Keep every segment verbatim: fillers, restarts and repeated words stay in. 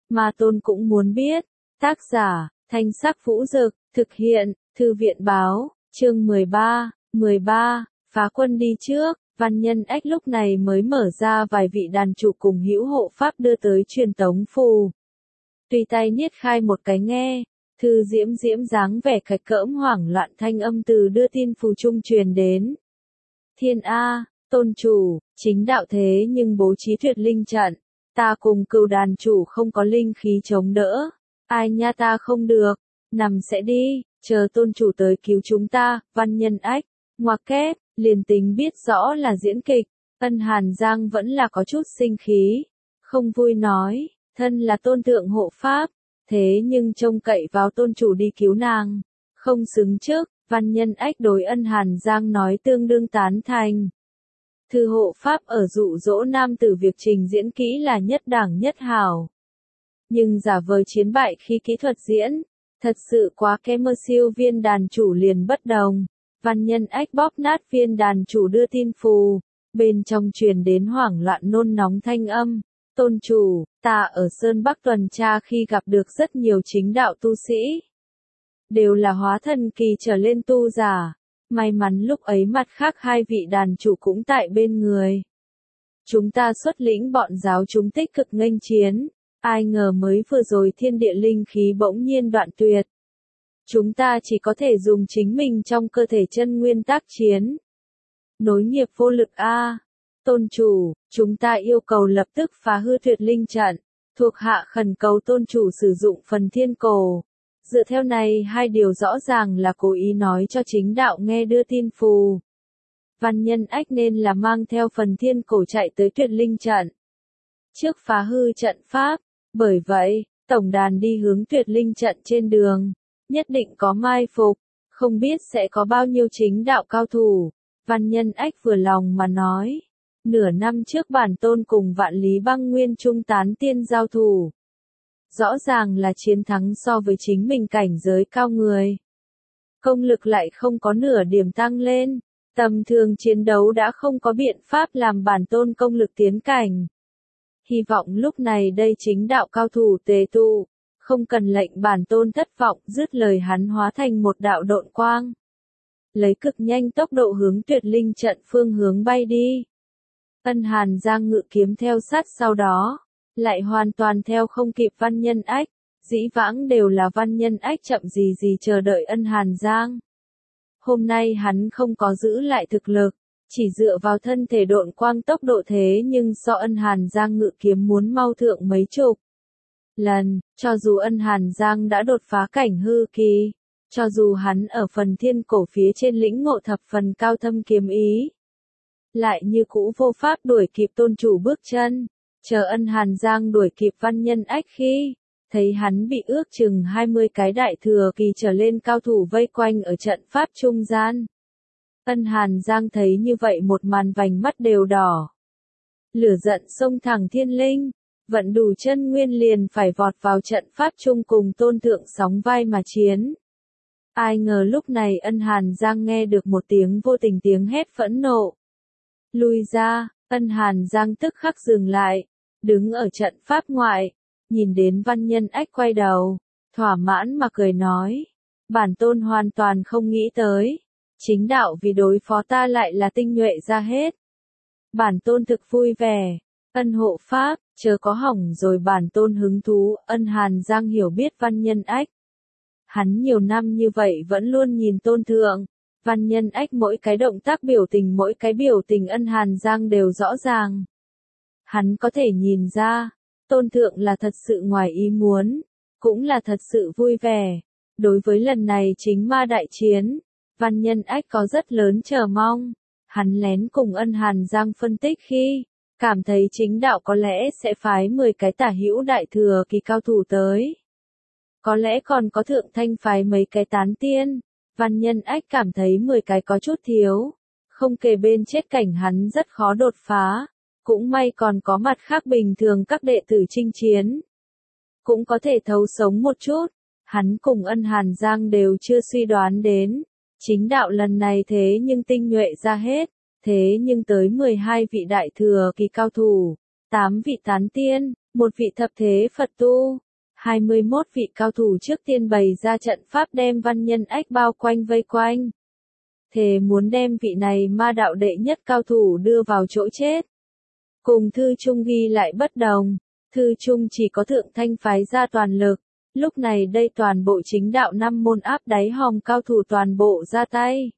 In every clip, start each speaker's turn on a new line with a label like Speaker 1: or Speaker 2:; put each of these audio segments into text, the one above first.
Speaker 1: mà Tôn cũng muốn biết. Tác giả, Thanh Sắc Vũ Dực, thực hiện, Thư viện Báo, chương mười ba, mười ba, phá quân đi trước. Văn Nhân Ách lúc này mới mở ra vài vị đàn chủ cùng hữu hộ pháp đưa tới truyền tống phù. Tùy tay niết khai một cái nghe, Thư Diễm Diễm dáng vẻ khạch cỡm hoảng loạn thanh âm từ đưa tin phù trung truyền đến. Thiên A, Tôn chủ, chính đạo thế nhưng bố trí tuyệt linh trận, ta cùng cừu đàn chủ không có linh khí chống đỡ, ai nha ta không được, nằm sẽ đi, chờ Tôn chủ tới cứu chúng ta. Văn Nhân Ách, ngoặc kép, liền tính biết rõ là diễn kịch, Ân Hàn Giang vẫn là có chút sinh khí, không vui nói, thân là Tôn thượng hộ pháp, thế nhưng trông cậy vào Tôn chủ đi cứu nàng, không xứng trước. Văn Nhân Ách đối Ân Hàn Giang nói tương đương tán thành. Thư hộ pháp ở dụ dỗ nam tử việc trình diễn kỹ là nhất đẳng nhất hảo. Nhưng giả vờ chiến bại khi kỹ thuật diễn, thật sự quá kém. Mơ siêu viên đàn chủ liền bất đồng. Văn Nhân Ách bóp nát viên đàn chủ đưa tin phù, bên trong truyền đến hoảng loạn nôn nóng thanh âm. Tôn chủ, ta ở Sơn Bắc tuần tra khi gặp được rất nhiều chính đạo tu sĩ. Đều là hóa thần kỳ trở lên tu giả. May mắn lúc ấy mặt khác hai vị đàn chủ cũng tại bên người. Chúng ta xuất lĩnh bọn giáo chúng tích cực nghênh chiến. Ai ngờ mới vừa rồi thiên địa linh khí bỗng nhiên đoạn tuyệt. Chúng ta chỉ có thể dùng chính mình trong cơ thể chân nguyên tác chiến. Nối nghiệp vô lực a. Tôn chủ, chúng ta yêu cầu lập tức phá hư tuyệt linh trận. Thuộc hạ khẩn cầu tôn chủ sử dụng phần thiên cổ. Dựa theo này hai điều rõ ràng là cố ý nói cho chính đạo nghe đưa tin phù. Văn Nhân Ách nên là mang theo phần thiên cổ chạy tới tuyệt linh trận. Trước phá hư trận pháp, bởi vậy, tổng đàn đi hướng tuyệt linh trận trên đường. Nhất định có mai phục, không biết sẽ có bao nhiêu chính đạo cao thủ. Văn Nhân Ách vừa lòng mà nói. Nửa năm trước bản tôn cùng Vạn Lý Băng Nguyên Trung tán tiên giao thủ. Rõ ràng là chiến thắng so với chính mình cảnh giới cao người. Công lực lại không có nửa điểm tăng lên. Tầm thường chiến đấu đã không có biện pháp làm bản tôn công lực tiến cảnh. Hy vọng lúc này đây chính đạo cao thủ tề tụ. Không cần lệnh bản tôn thất vọng. Dứt lời hắn hóa thành một đạo độn quang. Lấy cực nhanh tốc độ hướng tuyệt linh trận phương hướng bay đi. Ân Hàn Giang ngự kiếm theo sát sau đó. Lại hoàn toàn theo không kịp Văn Nhân Ách, dĩ vãng đều là Văn Nhân Ách chậm gì gì chờ đợi Ân Hàn Giang. Hôm nay hắn không có giữ lại thực lực, chỉ dựa vào thân thể độn quang tốc độ thế nhưng so Ân Hàn Giang ngự kiếm muốn mau thượng mấy chục lần. Cho dù Ân Hàn Giang đã đột phá cảnh hư kỳ, cho dù hắn ở phần thiên cổ phía trên lĩnh ngộ thập phần cao thâm kiếm ý, lại như cũ vô pháp đuổi kịp tôn chủ bước chân. Chờ Ân Hàn Giang đuổi kịp Văn Nhân Ách khi, thấy hắn bị ước chừng hai mươi cái đại thừa kỳ trở lên cao thủ vây quanh ở trận pháp trung gian. Ân Hàn Giang thấy như vậy một màn vành mắt đều đỏ. Lửa giận xông thẳng thiên linh, vận đủ chân nguyên liền phải vọt vào trận pháp trung cùng tôn thượng sóng vai mà chiến. Ai ngờ lúc này Ân Hàn Giang nghe được một tiếng vô tình tiếng hét phẫn nộ. Lui ra, Ân Hàn Giang tức khắc dừng lại. Đứng ở trận pháp ngoại, nhìn đến Văn Nhân Ách quay đầu, thỏa mãn mà cười nói. Bản tôn hoàn toàn không nghĩ tới. Chính đạo vì đối phó ta lại là tinh nhuệ ra hết. Bản tôn thực vui vẻ. Ân hộ pháp, chờ có hỏng rồi bản tôn hứng thú. Ân Hàn Giang hiểu biết Văn Nhân Ách. Hắn nhiều năm như vậy vẫn luôn nhìn tôn thượng. Văn Nhân Ách mỗi cái động tác biểu tình mỗi cái biểu tình Ân Hàn Giang đều rõ ràng. Hắn có thể nhìn ra, tôn thượng là thật sự ngoài ý muốn, cũng là thật sự vui vẻ. Đối với lần này chính ma đại chiến, Văn Nhân Ách có rất lớn chờ mong. Hắn lén cùng Ân Hàn Giang phân tích khi, cảm thấy chính đạo có lẽ sẽ phái mười cái tả hữu đại thừa kỳ cao thủ tới. Có lẽ còn có thượng thanh phái mấy cái tán tiên. Văn Nhân Ách cảm thấy mười cái có chút thiếu, không kề bên chết cảnh hắn rất khó đột phá. Cũng may còn có mặt khác bình thường các đệ tử chinh chiến. Cũng có thể thấu sống một chút. Hắn cùng Ân Hàn Giang đều chưa suy đoán đến. Chính đạo lần này thế nhưng tinh nhuệ ra hết. Thế nhưng tới mười hai vị đại thừa kỳ cao thủ, tám vị tán tiên, Một vị thập thế Phật tu, hai mươi mốt vị cao thủ trước tiên bày ra trận pháp đem Văn Nhân Ách bao quanh vây quanh. Thề muốn đem vị này ma đạo đệ nhất cao thủ đưa vào chỗ chết. Cùng Thư Trung ghi lại bất đồng, Thư Trung chỉ có Thượng Thanh phái ra toàn lực, lúc này đây toàn bộ chính đạo năm môn áp đáy hòm cao thủ toàn bộ ra tay.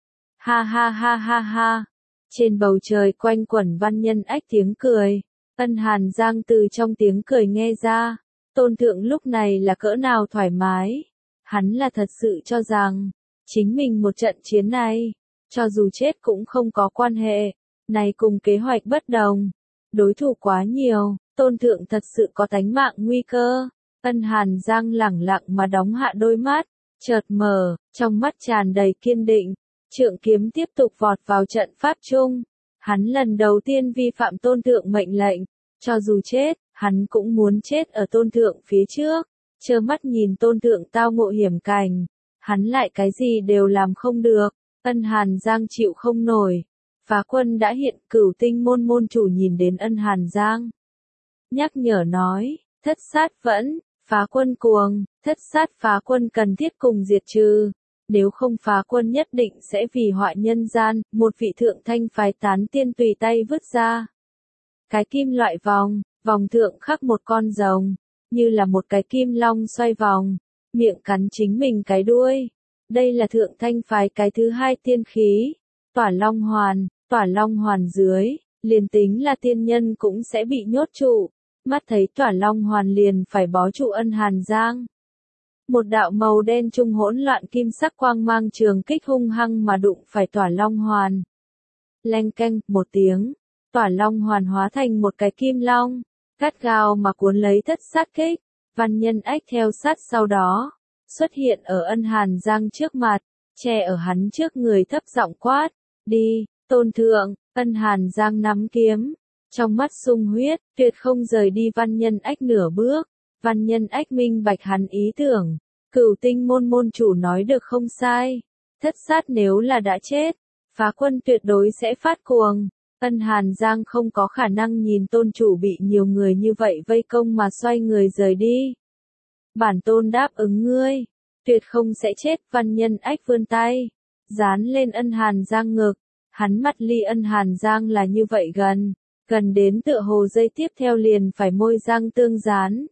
Speaker 1: Ha ha ha ha ha, trên bầu trời quanh quẩn Văn Nhân Ách tiếng cười, Ân Hàn Giang từ trong tiếng cười nghe ra, Tôn Thượng lúc này là cỡ nào thoải mái, hắn là thật sự cho rằng, chính mình một trận chiến này, cho dù chết cũng không có quan hệ, này cùng kế hoạch bất đồng, đối thủ quá nhiều, Tôn Thượng thật sự có tánh mạng nguy cơ. Ân Hàn Giang lẳng lặng mà đóng hạ đôi mắt, chợt mở, trong mắt tràn đầy kiên định, trượng kiếm tiếp tục vọt vào trận pháp chung. Hắn lần đầu tiên vi phạm Tôn Thượng mệnh lệnh, cho dù chết, hắn cũng muốn chết ở Tôn Thượng phía trước, trơ mắt nhìn Tôn Thượng tao ngộ hiểm cảnh, hắn lại cái gì đều làm không được. Ân Hàn Giang chịu không nổi, Phá Quân đã hiện, Cửu Tinh môn môn chủ nhìn đến Ân Hàn Giang, nhắc nhở nói, Thất Sát vẫn, Phá Quân cuồng, Thất Sát Phá Quân cần thiết cùng diệt trừ, nếu không Phá Quân nhất định sẽ vì họa nhân gian. Một vị Thượng Thanh phái tán tiên tùy tay vứt ra cái kim loại vòng, vòng thượng khắc một con rồng, như là một cái kim long xoay vòng, miệng cắn chính mình cái đuôi. Đây là Thượng Thanh phái cái thứ hai tiên khí, Tỏa Long Hoàn. Tỏa Long Hoàn dưới, liền tính là tiên nhân cũng sẽ bị nhốt trụ, mắt thấy Tỏa Long Hoàn liền phải bó trụ Ân Hàn Giang. Một đạo màu đen trung hỗn loạn kim sắc quang mang trường kích hung hăng mà đụng phải Tỏa Long Hoàn. Leng keng, một tiếng, Tỏa Long Hoàn hóa thành một cái kim long, gắt gao mà cuốn lấy Thất Sát kích. Văn Nhân Ách theo sát sau đó, xuất hiện ở Ân Hàn Giang trước mặt, che ở hắn trước người thấp giọng quát, đi, Tôn Thượng. Ân Hàn Giang nắm kiếm, trong mắt sung huyết, tuyệt không rời đi Văn Nhân Ách nửa bước. Văn Nhân Ách minh bạch hắn ý tưởng, Cửu Tinh môn môn chủ nói được không sai, Thất Sát nếu là đã chết, Phá Quân tuyệt đối sẽ phát cuồng. Ân Hàn Giang không có khả năng nhìn tôn chủ bị nhiều người như vậy vây công mà xoay người rời đi. Bản tôn đáp ứng ngươi, tuyệt không sẽ chết. Văn Nhân Ách vươn tay, dán lên Ân Hàn Giang ngực, hắn mặt ly Ân Hàn Giang là như vậy gần, gần đến tựa hồ dây tiếp theo liền phải môi răng tương dán.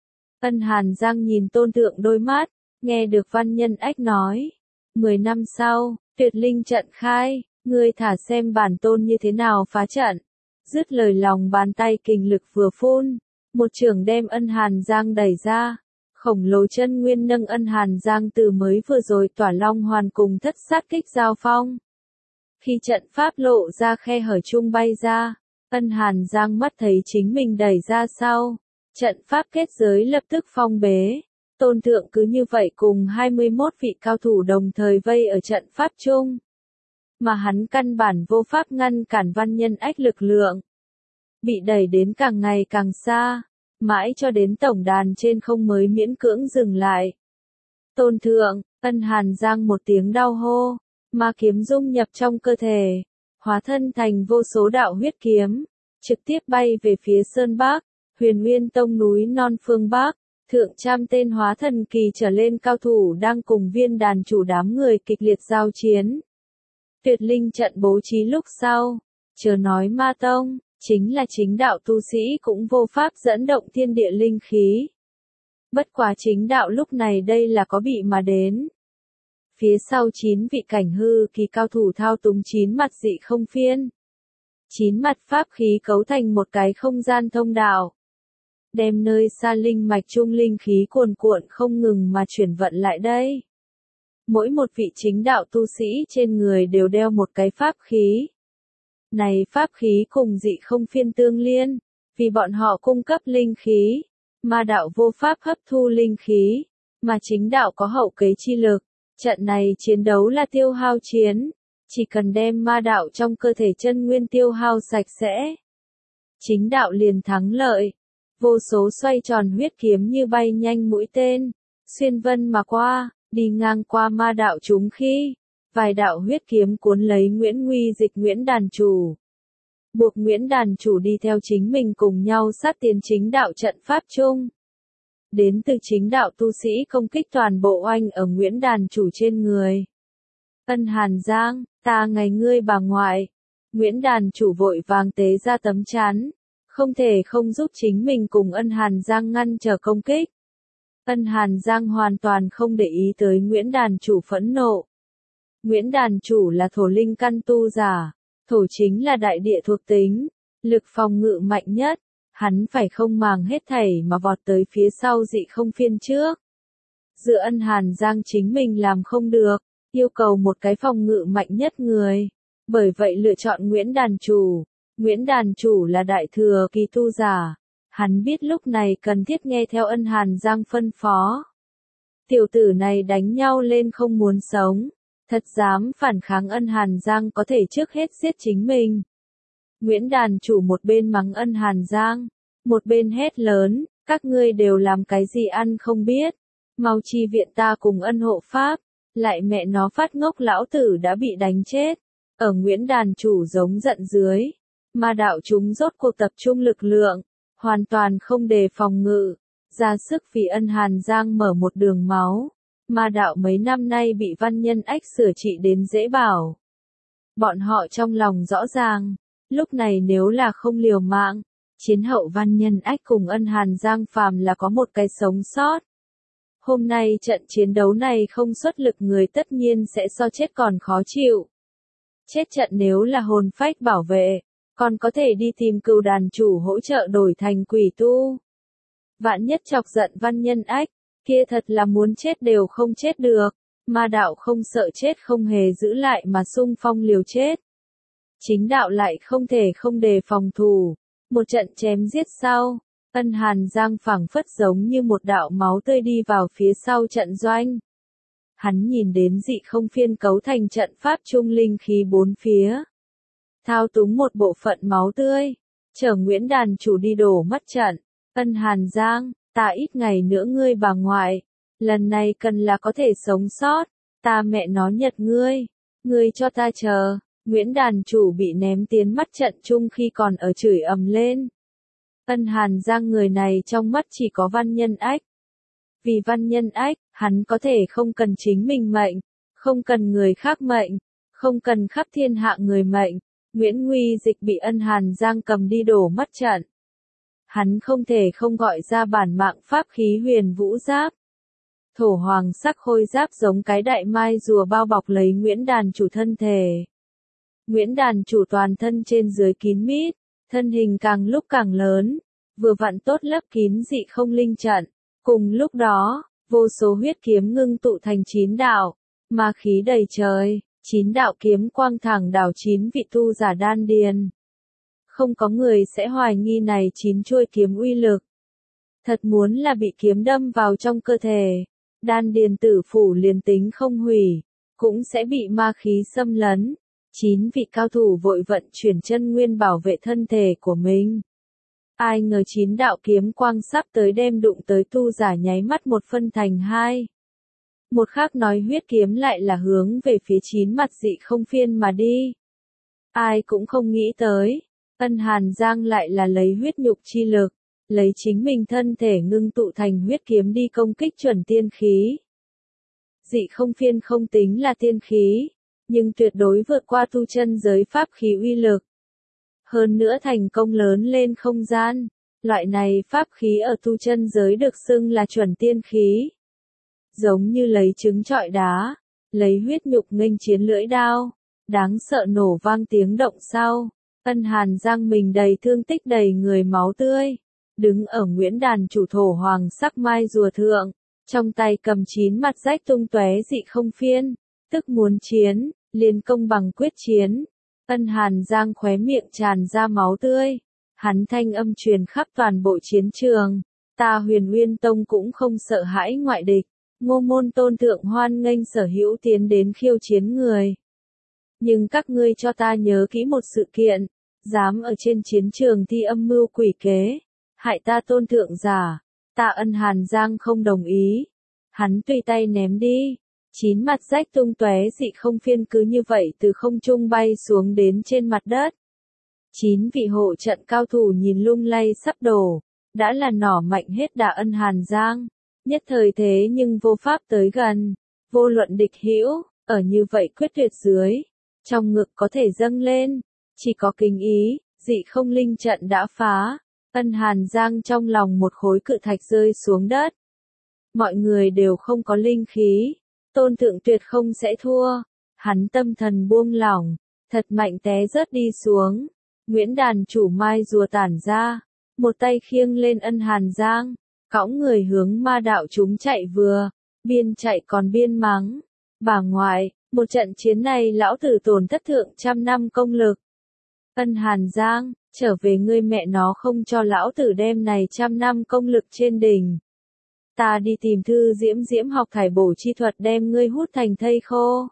Speaker 1: Ân Hàn Giang nhìn Tôn Thượng đôi mắt, nghe được Văn Nhân Ách nói, mười năm sau, tuyệt linh trận khai, ngươi thả xem bản tôn như thế nào phá trận. Dứt lời lòng bàn tay kình lực vừa phun, một chưởng đem Ân Hàn Giang đẩy ra, khổng lồ chân nguyên nâng Ân Hàn Giang từ mới vừa rồi Tỏa Long Hoàn cùng Thất Sát kích giao phong. Khi trận pháp lộ ra khe hở chung bay ra, Ân Hàn Giang mắt thấy chính mình đẩy ra sau, trận pháp kết giới lập tức phong bế. Tôn Thượng cứ như vậy cùng hai mươi mốt vị cao thủ đồng thời vây ở trận pháp chung, mà hắn căn bản vô pháp ngăn cản Văn Nhân Ách lực lượng, bị đẩy đến càng ngày càng xa, mãi cho đến tổng đàn trên không mới miễn cưỡng dừng lại. Tôn Thượng, Ân Hàn Giang một tiếng đau hô, ma kiếm dung nhập trong cơ thể, hóa thân thành vô số đạo huyết kiếm, trực tiếp bay về phía Sơn Bắc, Huyền Nguyên Tông núi non phương Bắc. Thượng trăm tên hóa thần kỳ trở lên cao thủ đang cùng viên đàn chủ đám người kịch liệt giao chiến. Tuyệt linh trận bố trí lúc sau, chớ nói ma tông, chính là chính đạo tu sĩ cũng vô pháp dẫn động thiên địa linh khí. Bất quá chính đạo lúc này đây là có bị mà đến. Phía sau chín vị cảnh hư kỳ cao thủ thao túng chín mặt dị không phiên. Chín mặt pháp khí cấu thành một cái không gian thông đạo, đem nơi xa linh mạch trung linh khí cuồn cuộn không ngừng mà chuyển vận lại đây. Mỗi một vị chính đạo tu sĩ trên người đều đeo một cái pháp khí. Này pháp khí cùng dị không phiên tương liên, vì bọn họ cung cấp linh khí, ma đạo vô pháp hấp thu linh khí, mà chính đạo có hậu kế chi lực. Trận này chiến đấu là tiêu hao chiến, chỉ cần đem ma đạo trong cơ thể chân nguyên tiêu hao sạch sẽ, chính đạo liền thắng lợi. Vô số xoay tròn huyết kiếm như bay nhanh mũi tên, xuyên vân mà qua, đi ngang qua ma đạo chúng khi, vài đạo huyết kiếm cuốn lấy Nguyễn Nguy Dịch Nguyễn đàn chủ. buộc Nguyễn đàn chủ đi theo chính mình cùng nhau sát tiến chính đạo trận pháp chung. Đến từ chính đạo tu sĩ công kích toàn bộ oanh ở Nguyễn đàn chủ trên người. Ân Hàn Giang, ta ngày ngươi bà ngoại. Nguyễn đàn chủ vội vàng tế ra tấm chắn, không thể không giúp chính mình cùng Ân Hàn Giang ngăn trở công kích. Ân Hàn Giang hoàn toàn không để ý tới Nguyễn đàn chủ phẫn nộ. Nguyễn đàn chủ là thổ linh căn tu giả, thổ chính là đại địa thuộc tính, lực phòng ngự mạnh nhất, hắn phải không màng hết thảy mà vọt tới phía sau dị không phiên trước. Giữa Ân Hàn Giang chính mình làm không được, yêu cầu một cái phòng ngự mạnh nhất người, bởi vậy lựa chọn Nguyễn đàn chủ. Nguyễn đàn chủ là đại thừa kỳ tu giả, hắn biết lúc này cần thiết nghe theo Ân Hàn Giang phân phó. Tiểu tử này đánh nhau lên không muốn sống, thật dám phản kháng Ân Hàn Giang có thể trước hết giết chính mình. Nguyễn đàn chủ một bên mắng Ân Hàn Giang, một bên hét lớn, các ngươi đều làm cái gì ăn không biết, mau chi viện ta cùng Ân hộ pháp, lại mẹ nó phát ngốc lão tử đã bị đánh chết. Ở Nguyễn đàn chủ giống giận dưới, ma đạo chúng rốt cuộc tập trung lực lượng, hoàn toàn không đề phòng ngự, ra sức vì Ân Hàn Giang mở một đường máu. Ma đạo mấy năm nay bị văn nhân ách sửa trị đến dễ bảo. Bọn họ trong lòng rõ ràng, lúc này nếu là không liều mạng, chiến hậu văn nhân ách cùng Ân Hàn Giang phàm là có một cái sống sót. Hôm nay trận chiến đấu này không xuất lực người tất nhiên sẽ so chết còn khó chịu. Chết trận nếu là hồn phách bảo vệ, còn có thể đi tìm cừu đàn chủ hỗ trợ đổi thành quỷ tu. Vạn nhất chọc giận văn nhân ách, kia thật là muốn chết đều không chết được, ma đạo không sợ chết không hề giữ lại mà xung phong liều chết. Chính đạo lại không thể không đề phòng thủ, một trận chém giết sau, Ân Hàn Giang phảng phất giống như một đạo máu tươi đi vào phía sau trận doanh. Hắn nhìn đến dị không phiên cấu thành trận pháp trung linh khí bốn phía. Thao túng một bộ phận máu tươi, chở Nguyễn đàn chủ đi đổ mất trận. Ân Hàn Giang, ta ít ngày nữa ngươi bà ngoại, lần này cần là có thể sống sót, ta mẹ nó nhật ngươi, ngươi cho ta chờ. Nguyễn đàn chủ bị ném tiến mắt trận chung khi còn ở chửi ầm lên. Ân Hàn Giang người này trong mắt chỉ có văn nhân ách. Vì văn nhân ách, hắn có thể không cần chính mình mệnh, không cần người khác mệnh, không cần khắp thiên hạ người mệnh. Nguyễn Nguy Dịch bị Ân Hàn Giang cầm đi đổ mất trận. Hắn không thể không gọi ra bản mạng pháp khí huyền vũ giáp. Thổ hoàng sắc khôi giáp giống cái đại mai rùa bao bọc lấy Nguyễn đàn chủ thân thể. Nguyễn đàn chủ toàn thân trên dưới kín mít, thân hình càng lúc càng lớn, vừa vặn tốt lấp kín dị không linh trận. Cùng lúc đó, vô số huyết kiếm ngưng tụ thành chín đạo, ma khí đầy trời, chín đạo kiếm quang thẳng đảo chín vị tu giả đan điền. Không có người sẽ hoài nghi này chín chuôi kiếm uy lực. Thật muốn là bị kiếm đâm vào trong cơ thể, đan điền tử phủ liền tính không hủy, cũng sẽ bị ma khí xâm lấn. Chín vị cao thủ vội vận chuyển chân nguyên bảo vệ thân thể của mình. Ai ngờ chín đạo kiếm quang sắp tới đem đụng tới tu giả nháy mắt một phân thành hai. Một khác nói huyết kiếm lại là hướng về phía chín mặt dị không phiên mà đi. Ai cũng không nghĩ tới, Ân Hàn Giang lại là lấy huyết nhục chi lực, lấy chính mình thân thể ngưng tụ thành huyết kiếm đi công kích chuẩn tiên khí. Dị không phiên không tính là tiên khí, nhưng tuyệt đối vượt qua tu chân giới pháp khí uy lực. Hơn nữa thành công lớn lên không gian, loại này pháp khí ở tu chân giới được xưng là chuẩn tiên khí. Giống như lấy trứng trọi đá, lấy huyết nhục nghênh chiến lưỡi đao, đáng sợ nổ vang tiếng động sau. Ân Hàn Giang mình đầy thương tích đầy người máu tươi, đứng ở Nguyễn đàn chủ thổ hoàng sắc mai rùa thượng, trong tay cầm chín mặt rách tung tóe dị không phiên, tức muốn chiến, liền công bằng quyết chiến. Ân Hàn Giang khóe miệng tràn ra máu tươi, hắn thanh âm truyền khắp toàn bộ chiến trường, ta Huyền Uyên Tông cũng không sợ hãi ngoại địch, Ngô Môn Tôn thượng hoan nghênh sở hữu tiến đến khiêu chiến người. Nhưng các ngươi cho ta nhớ kỹ một sự kiện, dám ở trên chiến trường thi âm mưu quỷ kế, hại ta Tôn thượng giả, ta Ân Hàn Giang không đồng ý. Hắn tùy tay ném đi, chín mặt rách tung tóe dị không phiên cứ như vậy từ không trung bay xuống đến trên mặt đất. Chín vị hộ trận cao thủ nhìn lung lay sắp đổ, đã là nỏ mạnh hết đà Ân Hàn Giang, nhất thời thế nhưng vô pháp tới gần, vô luận địch hữu, ở như vậy quyết tuyệt dưới, trong ngực có thể dâng lên, chỉ có kính ý, dị không linh trận đã phá, Ân Hàn Giang trong lòng một khối cự thạch rơi xuống đất. Mọi người đều không có linh khí, Tôn Thượng tuyệt không sẽ thua, hắn tâm thần buông lỏng, thật mạnh té rớt đi xuống. Nguyễn đàn chủ mai rùa tản ra, một tay khiêng lên Ân Hàn Giang, cõng người hướng ma đạo chúng chạy vừa, biên chạy còn biên mắng. Bà ngoại, một trận chiến này lão tử tổn thất thượng trăm năm công lực. Ân Hàn Giang, trở về ngươi mẹ nó không cho lão tử đem này trăm năm công lực trên đỉnh. Ta đi tìm Thư Diễm Diễm học thải bổ chi thuật đem ngươi hút thành thây khô.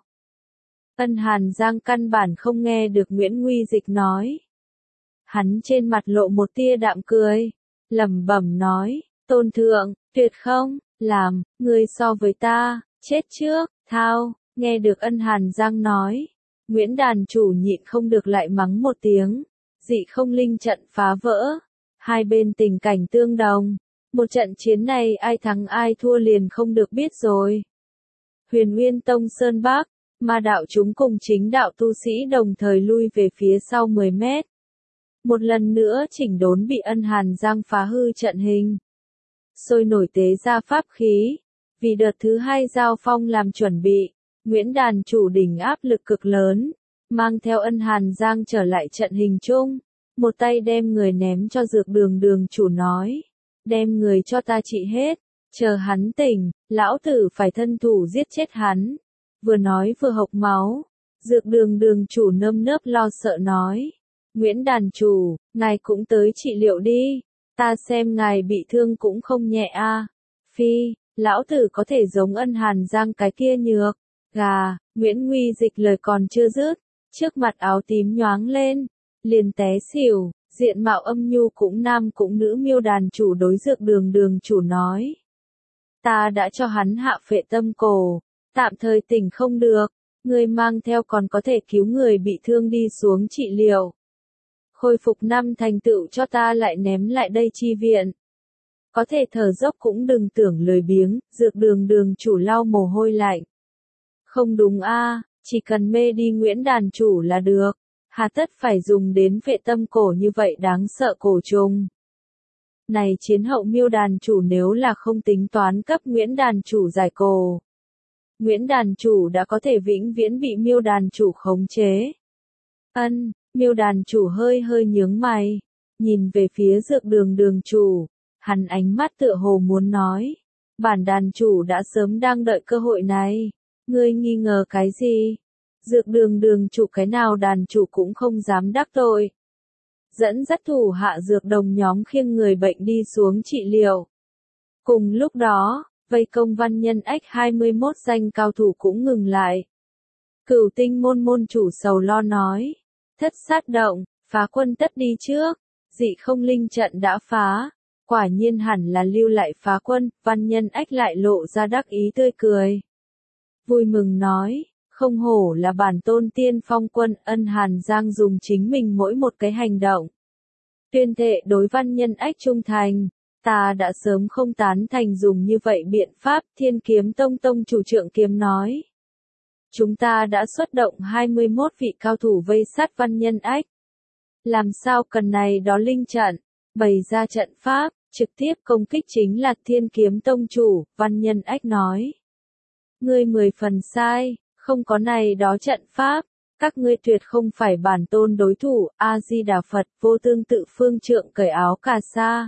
Speaker 1: Ân Hàn Giang căn bản không nghe được Nguyễn Nguy Dịch nói. Hắn trên mặt lộ một tia đạm cười, lẩm bẩm nói, Tôn Thượng, tuyệt không, làm, ngươi so với ta, chết trước, thao, nghe được Ân Hàn Giang nói. Nguyễn đàn chủ nhịn không được lại mắng một tiếng, dị không linh trận phá vỡ, hai bên tình cảnh tương đồng, một trận chiến này ai thắng ai thua liền không được biết rồi. Huyền Nguyên Tông Sơn Bắc, ma đạo chúng cùng chính đạo tu sĩ đồng thời lui về phía sau mười mét. Một lần nữa chỉnh đốn bị Ân Hàn Giang phá hư trận hình. Sôi nổi tế ra pháp khí, vì đợt thứ hai giao phong làm chuẩn bị, Nguyễn đàn chủ đỉnh áp lực cực lớn, mang theo Ân Hàn Giang trở lại trận hình chung, một tay đem người ném cho Dược Đường đường chủ nói, đem người cho ta trị hết, chờ hắn tỉnh, lão tử phải thân thủ giết chết hắn. Vừa nói vừa hộc máu, Dược Đường đường chủ nơm nớp lo sợ nói, Nguyễn đàn chủ, ngài cũng tới trị liệu đi, ta xem ngài bị thương cũng không nhẹ a. À. Phi, lão tử có thể giống Ân Hàn Giang cái kia nhược, gà, Nguyễn Nguy Dịch lời còn chưa dứt, trước mặt áo tím nhoáng lên, liền té xỉu, diện mạo âm nhu cũng nam cũng nữ Miêu đàn chủ đối Dược Đường đường chủ nói. Ta đã cho hắn hạ phệ tâm cổ, tạm thời tỉnh không được, người mang theo còn có thể cứu người bị thương đi xuống trị liệu. Khôi phục năm thành tựu cho ta lại ném lại đây chi viện. Có thể thở dốc cũng đừng tưởng lười biếng, Dược Đường đường chủ lau mồ hôi lạnh. Không đúng a, à, chỉ cần mê đi Nguyễn đàn chủ là được, hà tất phải dùng đến phệ tâm cổ như vậy đáng sợ cổ trùng. Này chiến hậu Miêu đàn chủ nếu là không tính toán cấp Nguyễn đàn chủ giải cổ. Nguyễn đàn chủ đã có thể vĩnh viễn bị Miêu đàn chủ khống chế. Ân, Miêu đàn chủ hơi hơi nhướng mày, nhìn về phía Dược Đường đường chủ, hắn ánh mắt tựa hồ muốn nói, bản đàn chủ đã sớm đang đợi cơ hội này, ngươi nghi ngờ cái gì? Dược Đường đường chủ cái nào đàn chủ cũng không dám đắc tội. Dẫn dắt thủ hạ dược đồng nhóm khiêng người bệnh đi xuống trị liệu. Cùng lúc đó, vây công Văn Nhân Ách hai mươi mốt danh cao thủ cũng ngừng lại. Cửu Tinh môn môn chủ sầu lo nói, thất sát động, phá quân tất đi trước, dị không linh trận đã phá, quả nhiên hẳn là lưu lại phá quân, Văn Nhân Ách lại lộ ra đắc ý tươi cười. Vui mừng nói, không hổ là bản tôn tiên phong quân. Ân Hàn Giang dùng chính mình mỗi một cái hành động. Tuyên thệ đối Văn Nhân Ách trung thành, ta đã sớm không tán thành dùng như vậy biện pháp. Thiên Kiếm Tông tông chủ Trượng Kiếm nói. Chúng ta đã xuất động hai mươi mốt vị cao thủ vây sát Văn Nhân Ách. Làm sao cần này đó linh trận, bày ra trận pháp, trực tiếp công kích chính là Thiên Kiếm Tông chủ, Văn Nhân Ách nói. Ngươi mười phần sai, không có này đó trận pháp, các ngươi tuyệt không phải bản tôn đối thủ. A-di-đà Phật. Vô Tương Tự Phương Trượng cởi áo cà sa,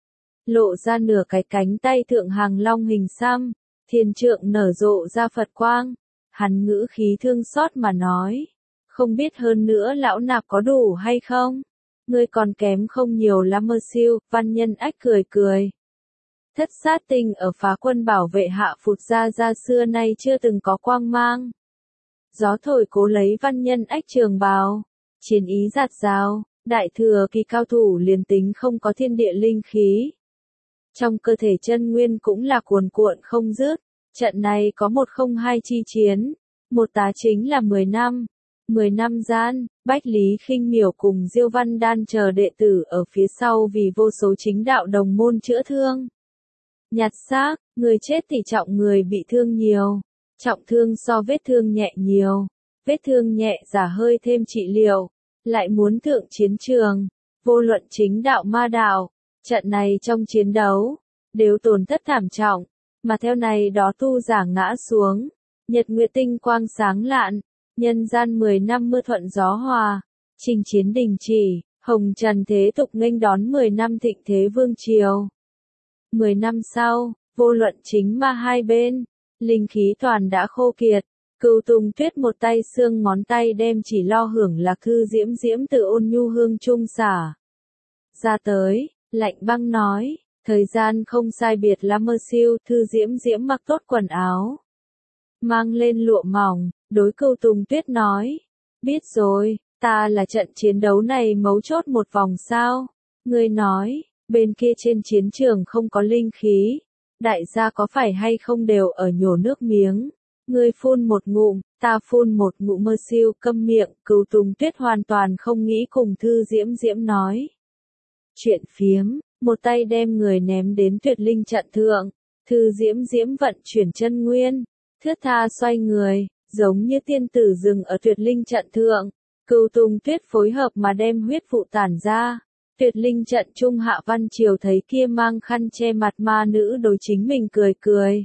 Speaker 1: lộ ra nửa cái cánh tay thượng hàng long hình xăm, Thiên Trượng nở rộ ra Phật quang, hắn ngữ khí thương xót mà nói, không biết hơn nữa lão nạp có đủ hay không? Ngươi còn kém không nhiều lắm mơ siêu. Văn Nhân Ách cười cười. Thất sát tinh ở phá quân bảo vệ hạ phụt ra ra xưa nay chưa từng có quang mang. Gió thổi cố lấy Văn Nhân Ách trường bào, chiến ý giạt rào, đại thừa kỳ cao thủ liền tính không có thiên địa linh khí. Trong cơ thể chân nguyên cũng là cuồn cuộn không dứt, trận này có một không hai chi chiến, một tá chính là mười năm, Mười năm gian, Bách Lý Khinh Miểu cùng Diêu Văn Đan chờ đệ tử ở phía sau vì vô số chính đạo đồng môn chữa thương. Nhặt xác, người chết thì trọng người bị thương nhiều. Trọng thương so vết thương nhẹ nhiều. Vết thương nhẹ giả hơi thêm trị liệu. Lại muốn thượng chiến trường. Vô luận chính đạo ma đạo. Trận này trong chiến đấu. Đều tổn thất thảm trọng. Mà theo này đó tu giả ngã xuống. Nhật nguyệt tinh quang sáng lạn. Nhân gian mười năm mưa thuận gió hòa. Chinh chiến đình chỉ. Hồng trần thế tục nghênh đón mười năm thịnh thế vương triều. Mười năm sau, vô luận chính ma hai bên, linh khí toàn đã khô kiệt. Cửu Tùng Tuyết một tay xương ngón tay đem chỉ lo hưởng lạc thư diễm diễm từ ôn nhu hương trung xả ra tới, lạnh băng nói, thời gian không sai biệt lắm mơ siêu, thư diễm diễm mặc tốt quần áo. Mang lên lụa mỏng, đối Cửu Tùng Tuyết nói, biết rồi, ta là trận chiến đấu này mấu chốt một vòng sao, ngươi nói. Bên kia trên chiến trường không có linh khí, đại gia có phải hay không đều ở nhổ nước miếng. Ngươi phun một ngụm, ta phun một ngụm mơ siêu câm miệng, Cửu Tùng Tuyết hoàn toàn không nghĩ cùng Thư Diễm Diễm nói. Chuyện phiếm, một tay đem người ném đến tuyệt linh trận thượng, Thư Diễm Diễm vận chuyển chân nguyên, thướt tha xoay người, giống như tiên tử dừng ở tuyệt linh trận thượng. Cửu Tùng Tuyết phối hợp mà đem huyết vụ tản ra. Tuyệt linh trận trung Hạ Văn Triều thấy kia mang khăn che mặt ma nữ đối chính mình cười cười.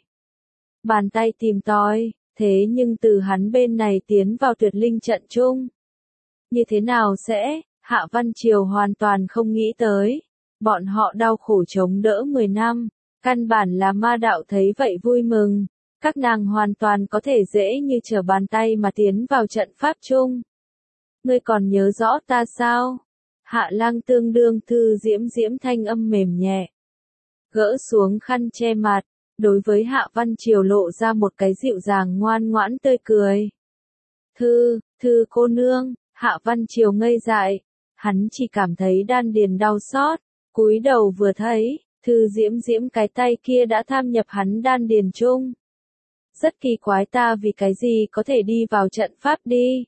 Speaker 1: Bàn tay tìm tòi, thế nhưng từ hắn bên này tiến vào tuyệt linh trận trung. Như thế nào sẽ, Hạ Văn Triều hoàn toàn không nghĩ tới. Bọn họ đau khổ chống đỡ mười năm, căn bản là ma đạo thấy vậy vui mừng. Các nàng hoàn toàn có thể dễ như trở bàn tay mà tiến vào trận pháp trung. Ngươi còn nhớ rõ ta sao? Hạ Lang tương đương Thư Diễm Diễm thanh âm mềm nhẹ. Gỡ xuống khăn che mặt, đối với Hạ Văn Triều lộ ra một cái dịu dàng ngoan ngoãn tươi cười. Thư, Thư cô nương, Hạ Văn Triều ngây dại, hắn chỉ cảm thấy đan điền đau xót, cúi đầu vừa thấy, Thư Diễm Diễm cái tay kia đã tham nhập hắn đan điền chung. Rất kỳ quái ta vì cái gì có thể đi vào trận pháp đi.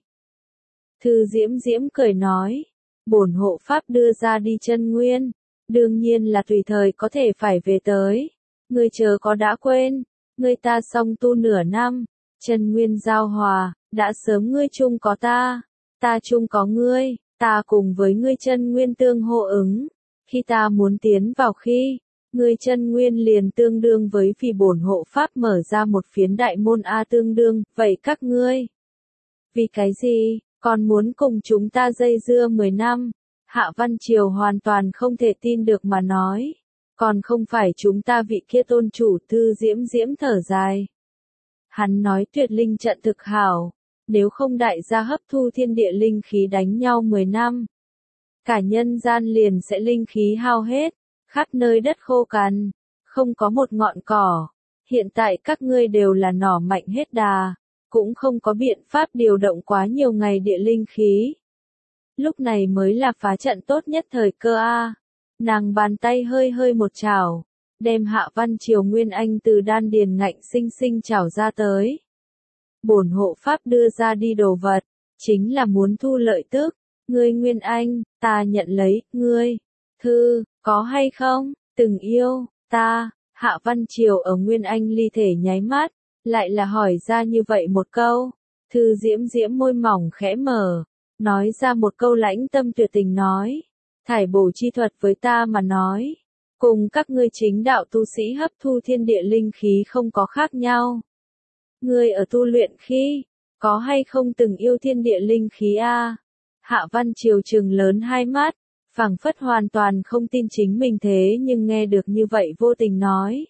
Speaker 1: Thư Diễm Diễm cười nói. Bổn hộ pháp đưa ra đi chân nguyên, đương nhiên là tùy thời có thể phải về tới. Ngươi chờ có đã quên, ngươi ta song tu nửa năm, chân nguyên giao hòa, đã sớm ngươi chung có ta, ta chung có ngươi, ta cùng với ngươi chân nguyên tương hô ứng. Khi ta muốn tiến vào khi, ngươi chân nguyên liền tương đương với vì bổn hộ pháp mở ra một phiến đại môn A tương đương, vậy các ngươi. Vì cái gì? Còn muốn cùng chúng ta dây dưa mười năm, Hạ Văn Triều hoàn toàn không thể tin được mà nói. Còn không phải chúng ta vị kia tôn chủ Thư Diễm Diễm thở dài. Hắn nói tuyệt linh trận thực hảo, nếu không đại gia hấp thu thiên địa linh khí đánh nhau mười năm. Cả nhân gian liền sẽ linh khí hao hết, khắp nơi đất khô cằn, không có một ngọn cỏ. Hiện tại các ngươi đều là nỏ mạnh hết đà. Cũng không có biện pháp điều động quá nhiều ngày địa linh khí. Lúc này mới là phá trận tốt nhất thời cơ a. Nàng bàn tay hơi hơi một chảo, đem Hạ Văn Triều Nguyên Anh từ đan điền ngạnh sinh sinh chảo ra tới. Bổn hộ pháp đưa ra đi đồ vật, chính là muốn thu lợi tức. Ngươi Nguyên Anh, ta nhận lấy, ngươi, Thư, có hay không, từng yêu, ta, Hạ Văn Triều ở Nguyên Anh ly thể nháy mắt. Lại là hỏi ra như vậy một câu, Thư Diễm Diễm môi mỏng khẽ mở, nói ra một câu lãnh tâm tuyệt tình nói, thải bổ chi thuật với ta mà nói, cùng các ngươi chính đạo tu sĩ hấp thu thiên địa linh khí không có khác nhau. Ngươi ở tu luyện khi, có hay không từng yêu thiên địa linh khí a? Hạ Văn Triều trừng lớn hai mắt, phảng phất hoàn toàn không tin chính mình thế nhưng nghe được như vậy vô tình nói.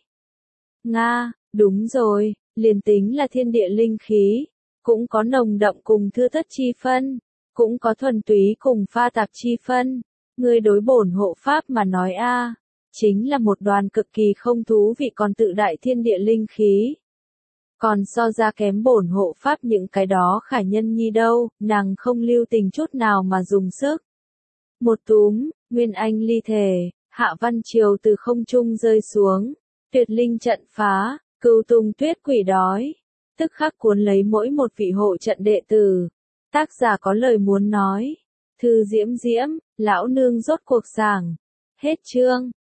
Speaker 1: Nga, đúng rồi. Liền tính là thiên địa linh khí, cũng có nồng đậm cùng thưa thất chi phân, cũng có thuần túy cùng pha tạp chi phân. Ngươi đối bổn hộ pháp mà nói a, chính là một đoàn cực kỳ không thú vị còn tự đại thiên địa linh khí. Còn so ra kém bổn hộ pháp những cái đó khả nhân nhi đâu, nàng không lưu tình chút nào mà dùng sức. Một túm, Nguyên Anh ly thể, Hạ Văn Triều từ không trung rơi xuống, tuyệt linh trận phá. Cửu Tùng Tuyết quỷ đói, tức khắc cuốn lấy mỗi một vị hộ trận đệ tử. Tác giả có lời muốn nói. Thư Diễm Diễm, lão nương rốt cuộc giảng. Hết chương.